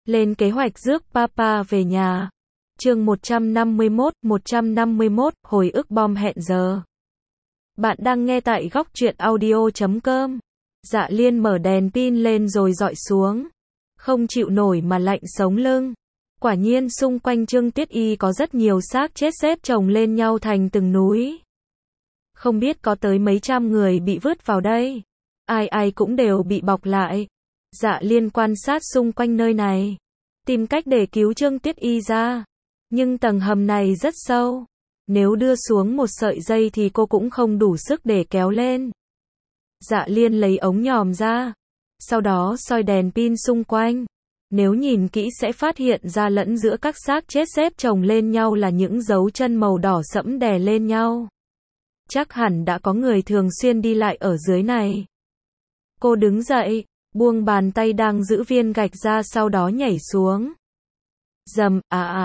Lên kế hoạch rước Papa về nhà. Chương 151, hồi ức bom hẹn giờ. Bạn đang nghe tại góc truyện audio.com. Dạ Liên mở đèn pin lên rồi dọi xuống. Không chịu nổi mà lạnh sống lưng. Quả nhiên xung quanh Trương Tiết Y có rất nhiều xác chết xếp chồng lên nhau thành từng núi. Không biết có tới mấy trăm người bị vứt vào đây. Ai ai cũng đều bị bọc lại. Dạ Liên quan sát xung quanh nơi này, tìm cách để cứu Trương Tiết Y ra. Nhưng tầng hầm này rất sâu. Nếu đưa xuống một sợi dây thì cô cũng không đủ sức để kéo lên. Dạ Liên lấy ống nhòm ra. Sau đó soi đèn pin xung quanh. Nếu nhìn kỹ sẽ phát hiện ra lẫn giữa các xác chết xếp chồng lên nhau là những dấu chân màu đỏ sẫm đè lên nhau. Chắc hẳn đã có người thường xuyên đi lại ở dưới này. Cô đứng dậy, buông bàn tay đang giữ viên gạch ra, sau đó nhảy xuống. Rầm,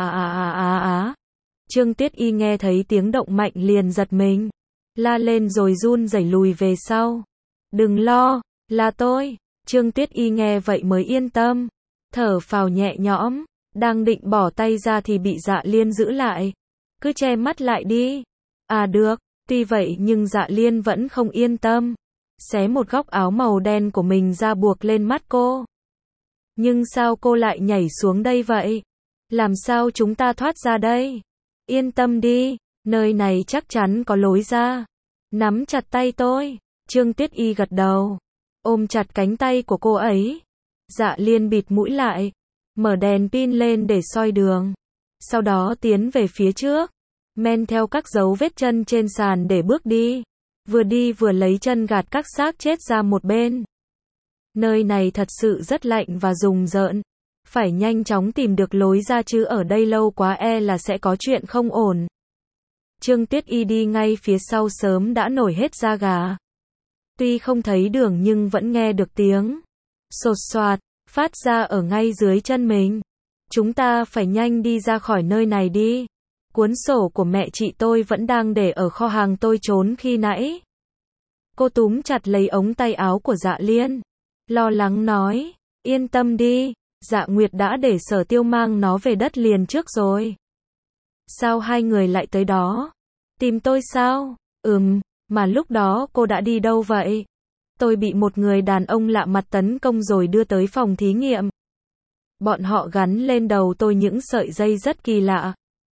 Trương Tiết Y nghe thấy tiếng động mạnh liền giật mình, la lên rồi run rẩy lùi về sau. Đừng lo, là tôi. Trương Tiết Y nghe vậy mới yên tâm, thở phào nhẹ nhõm, đang định bỏ tay ra thì bị Dạ Liên giữ lại. Cứ che mắt lại đi. À được, tuy vậy nhưng Dạ Liên vẫn không yên tâm. Xé một góc áo màu đen của mình ra buộc lên mắt cô. Nhưng sao cô lại nhảy xuống đây vậy? Làm sao chúng ta thoát ra đây? Yên tâm đi, nơi này chắc chắn có lối ra. Nắm chặt tay tôi. Trương Tiết Y gật đầu, ôm chặt cánh tay của cô ấy. Dạ Liên bịt mũi lại, mở đèn pin lên để soi đường. Sau đó tiến về phía trước, men theo các dấu vết chân trên sàn để bước đi. Vừa đi vừa lấy chân gạt các xác chết ra một bên. Nơi này thật sự rất lạnh và rùng rợn. Phải nhanh chóng tìm được lối ra chứ ở đây lâu quá e là sẽ có chuyện không ổn. Trương Tiết Y đi ngay phía sau sớm đã nổi hết da gà. Tuy không thấy đường nhưng vẫn nghe được tiếng sột soạt phát ra ở ngay dưới chân mình. Chúng ta phải nhanh đi ra khỏi nơi này đi. Cuốn sổ của mẹ chị tôi vẫn đang để ở kho hàng tôi trốn khi nãy. Cô túm chặt lấy ống tay áo của Dạ Liên, lo lắng nói, yên tâm đi, Dạ Nguyệt đã để Sở Tiêu mang nó về đất liền trước rồi. Sao hai người lại tới đó? Tìm tôi sao? Mà lúc đó cô đã đi đâu vậy? Tôi bị một người đàn ông lạ mặt tấn công rồi đưa tới phòng thí nghiệm. Bọn họ gắn lên đầu tôi những sợi dây rất kỳ lạ.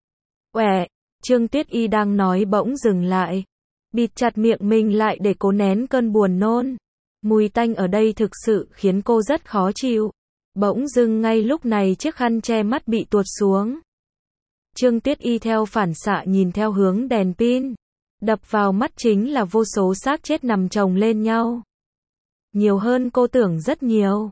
Uể, Trương Tiết Y đang nói bỗng dừng lại, bịt chặt miệng mình lại để cố nén cơn buồn nôn. Mùi tanh ở đây thực sự khiến cô rất khó chịu. Bỗng dưng ngay lúc này chiếc khăn che mắt bị tuột xuống. Trương Tiết Y theo phản xạ nhìn theo hướng đèn pin. Đập vào mắt chính là vô số xác chết nằm chồng lên nhau. Nhiều hơn cô tưởng rất nhiều.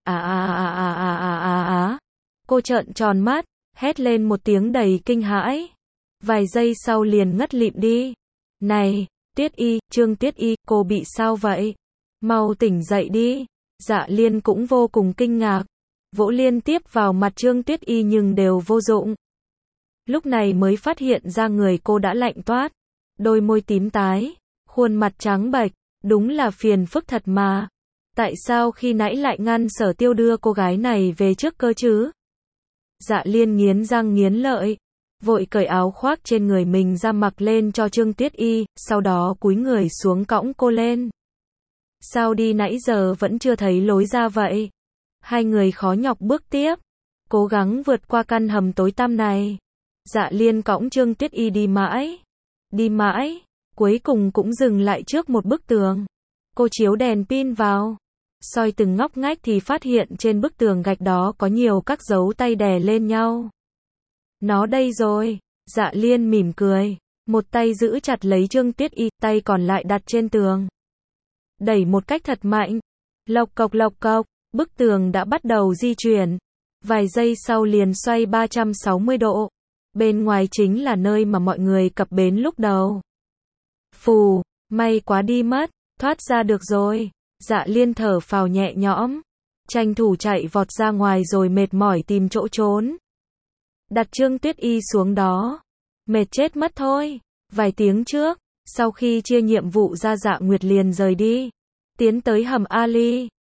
Cô trợn tròn mắt, hét lên một tiếng đầy kinh hãi. Vài giây sau liền ngất lịm đi. Này, Tiết Y, Trương Tiết Y, cô bị sao vậy? Mau tỉnh dậy đi. Dạ Liên cũng vô cùng kinh ngạc, vỗ liên tiếp vào mặt Trương Tiết Y nhưng đều vô dụng. Lúc này mới phát hiện ra người cô đã lạnh toát, đôi môi tím tái, khuôn mặt trắng bệch, đúng là phiền phức thật mà. Tại sao khi nãy lại ngăn Sở Tiêu đưa cô gái này về trước cơ chứ? Dạ Liên nghiến răng nghiến lợi, vội cởi áo khoác trên người mình ra mặc lên cho Trương Tiết Y, sau đó cúi người xuống cõng cô lên. Sao đi nãy giờ vẫn chưa thấy lối ra vậy? Hai người khó nhọc bước tiếp, cố gắng vượt qua căn hầm tối tăm này. Dạ Liên cõng Trương Tiết Y đi mãi, cuối cùng cũng dừng lại trước một bức tường. Cô chiếu đèn pin vào, soi từng ngóc ngách thì phát hiện trên bức tường gạch đó có nhiều các dấu tay đè lên nhau. Nó đây rồi. Dạ Liên mỉm cười, một tay giữ chặt lấy Trương Tiết Y, tay còn lại đặt trên tường. Đẩy một cách thật mạnh, lộc cộc, bức tường đã bắt đầu di chuyển. Vài giây sau liền xoay 360 độ. Bên ngoài chính là nơi mà mọi người cập bến lúc đầu. Phù, may quá đi mất, thoát ra được rồi. Dạ Liên thở phào nhẹ nhõm, tranh thủ chạy vọt ra ngoài rồi mệt mỏi tìm chỗ trốn. Đặt Trương Tiết Y xuống đó. Mệt chết mất thôi. Vài tiếng trước, sau khi chia nhiệm vụ ra, Dạ Nguyệt liền rời đi, tiến tới hầm Ali.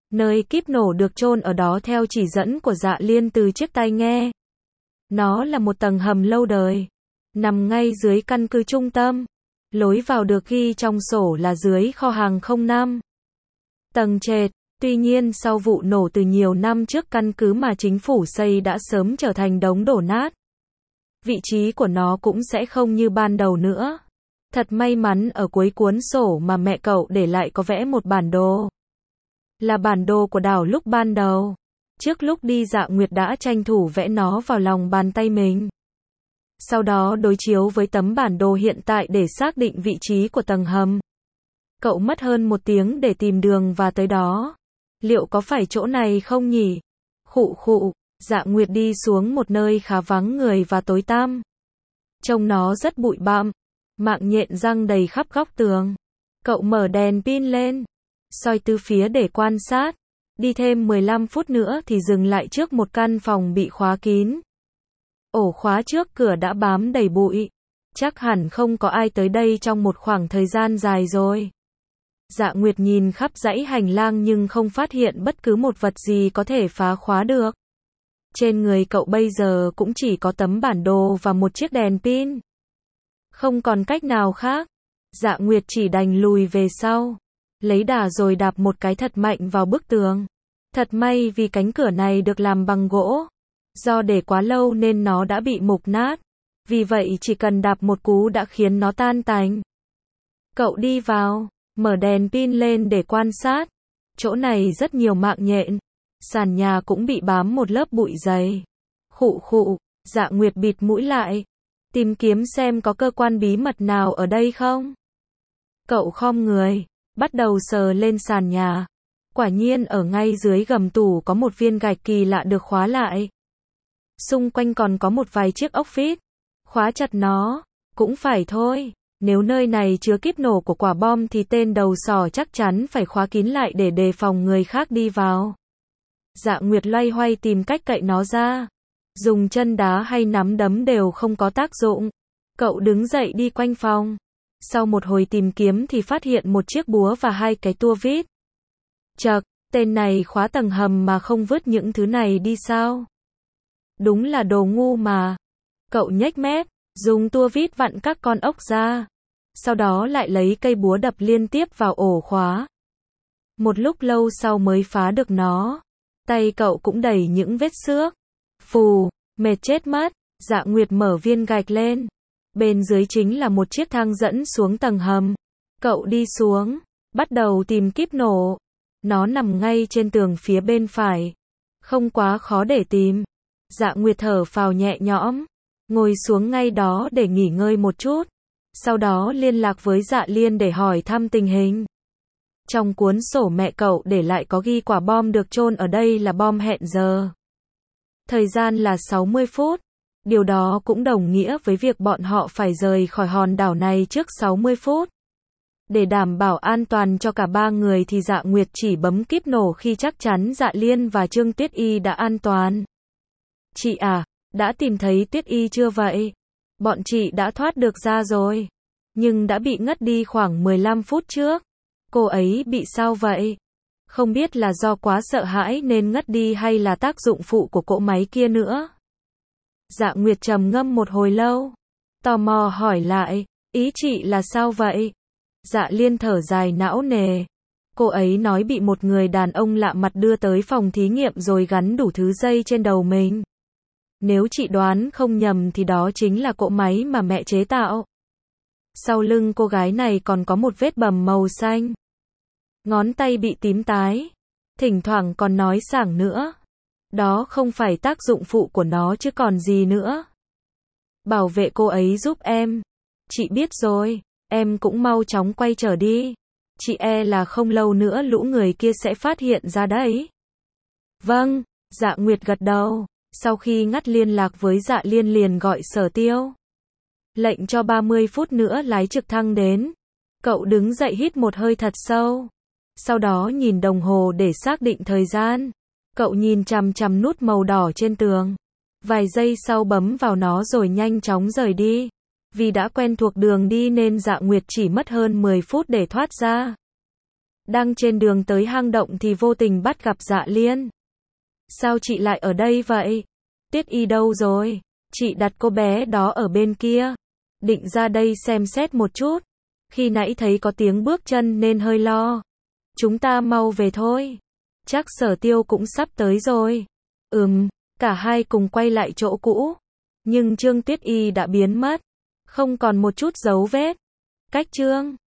Nơi kíp nổ được chôn ở đó theo chỉ dẫn của Dạ Liên từ chiếc tai nghe. Nó là một tầng hầm lâu đời, nằm ngay dưới căn cứ trung tâm. Lối vào được ghi trong sổ là dưới kho hàng 05. Tầng trệt. Tuy nhiên sau vụ nổ từ nhiều năm trước, căn cứ mà chính phủ xây đã sớm trở thành đống đổ nát. Vị trí của nó cũng sẽ không như ban đầu nữa. Thật may mắn ở cuối cuốn sổ mà mẹ cậu để lại có vẽ một bản đồ. Là bản đồ của đảo lúc ban đầu. Trước lúc đi Dạ Nguyệt đã tranh thủ vẽ nó vào lòng bàn tay mình. Sau đó đối chiếu với tấm bản đồ hiện tại để xác định vị trí của tầng hầm. Cậu mất hơn 1 tiếng để tìm đường và tới đó. Liệu có phải chỗ này không nhỉ? Khụ khụ, Dạ Nguyệt đi xuống một nơi khá vắng người và tối tăm. Trông nó rất bụi bặm, mạng nhện răng đầy khắp góc tường. Cậu mở đèn pin lên, soi tứ phía để quan sát. Đi thêm 15 phút nữa thì dừng lại trước một căn phòng bị khóa kín. Ổ khóa trước cửa đã bám đầy bụi. Chắc hẳn không có ai tới đây trong một khoảng thời gian dài rồi. Dạ Nguyệt nhìn khắp dãy hành lang nhưng không phát hiện bất cứ một vật gì có thể phá khóa được. Trên người cậu bây giờ cũng chỉ có tấm bản đồ và một chiếc đèn pin. Không còn cách nào khác. Dạ Nguyệt chỉ đành lùi về sau. Lấy đà rồi đạp một cái thật mạnh vào bức tường. Thật may vì cánh cửa này được làm bằng gỗ. Do để quá lâu nên nó đã bị mục nát. Vì vậy chỉ cần đạp một cú đã khiến nó tan tành. Cậu đi vào, mở đèn pin lên để quan sát. Chỗ này rất nhiều mạng nhện. Sàn nhà cũng bị bám một lớp bụi dày. Khụ khụ, Dạ Nguyệt bịt mũi lại. Tìm kiếm xem có cơ quan bí mật nào ở đây không. Cậu khom người, bắt đầu sờ lên sàn nhà. Quả nhiên ở ngay dưới gầm tủ có một viên gạch kỳ lạ được khóa lại. Xung quanh còn có một vài chiếc ốc vít. Khóa chặt nó. Cũng phải thôi. Nếu nơi này chứa kíp nổ của quả bom thì tên đầu sỏ chắc chắn phải khóa kín lại để đề phòng người khác đi vào. Dạ Nguyệt loay hoay tìm cách cậy nó ra. Dùng chân đá hay nắm đấm đều không có tác dụng. Cậu đứng dậy đi quanh phòng. Sau một hồi tìm kiếm thì phát hiện một chiếc búa và 2 cái tua vít. Chậc, tên này khóa tầng hầm mà không vứt những thứ này đi sao? Đúng là đồ ngu mà. Cậu nhếch mép, dùng tua vít vặn các con ốc ra. Sau đó lại lấy cây búa đập liên tiếp vào ổ khóa. Một lúc lâu sau mới phá được nó. Tay cậu cũng đầy những vết xước. Phù, mệt chết mất. Dạ Nguyệt mở viên gạch lên. Bên dưới chính là một chiếc thang dẫn xuống tầng hầm. Cậu đi xuống, bắt đầu tìm kíp nổ. Nó nằm ngay trên tường phía bên phải. Không quá khó để tìm. Dạ Nguyệt thở phào nhẹ nhõm. Ngồi xuống ngay đó để nghỉ ngơi một chút. Sau đó liên lạc với Dạ Liên để hỏi thăm tình hình. Trong cuốn sổ mẹ cậu để lại có ghi quả bom được chôn ở đây là bom hẹn giờ. Thời gian là 60 phút. Điều đó cũng đồng nghĩa với việc bọn họ phải rời khỏi hòn đảo này trước 60 phút. Để đảm bảo an toàn cho cả 3 người thì Dạ Nguyệt chỉ bấm kíp nổ khi chắc chắn Dạ Liên và Trương Tuyết Y đã an toàn. Chị à, đã tìm thấy Tuyết Y chưa vậy? Bọn chị đã thoát được ra rồi. Nhưng đã bị ngất đi khoảng 15 phút trước. Cô ấy bị sao vậy? Không biết là do quá sợ hãi nên ngất đi hay là tác dụng phụ của cỗ máy kia nữa. Dạ Nguyệt trầm ngâm một hồi lâu. Tò mò hỏi lại, ý chị là sao vậy? Dạ Liên thở dài não nề. Cô ấy nói bị một người đàn ông lạ mặt đưa tới phòng thí nghiệm rồi gắn đủ thứ dây trên đầu mình. Nếu chị đoán không nhầm thì đó chính là cỗ máy mà mẹ chế tạo. Sau lưng cô gái này còn có một vết bầm màu xanh. Ngón tay bị tím tái. Thỉnh thoảng còn nói sảng nữa. Đó không phải tác dụng phụ của nó chứ còn gì nữa. Bảo vệ cô ấy giúp em. Chị biết rồi, em cũng mau chóng quay trở đi. Chị e là không lâu nữa lũ người kia sẽ phát hiện ra đấy. Vâng, Dạ Nguyệt gật đầu. Sau khi ngắt liên lạc với Dạ Liên liền gọi Sở Tiêu. Lệnh cho 30 phút nữa lái trực thăng đến. Cậu đứng dậy hít một hơi thật sâu. Sau đó nhìn đồng hồ để xác định thời gian. Cậu nhìn chằm chằm nút màu đỏ trên tường. Vài giây sau bấm vào nó rồi nhanh chóng rời đi. Vì đã quen thuộc đường đi nên Dạ Nguyệt chỉ mất hơn 10 phút để thoát ra. Đang trên đường tới hang động thì vô tình bắt gặp Dạ Liên. Sao chị lại ở đây vậy? Tiết Y đâu rồi? Chị đặt cô bé đó ở bên kia. Định ra đây xem xét một chút. Khi nãy thấy có tiếng bước chân nên hơi lo. Chúng ta mau về thôi. Chắc Sở Tiêu cũng sắp tới rồi. Cả hai cùng quay lại chỗ cũ. Nhưng Trương Tiết Y đã biến mất. Không còn một chút dấu vết. Cách Trương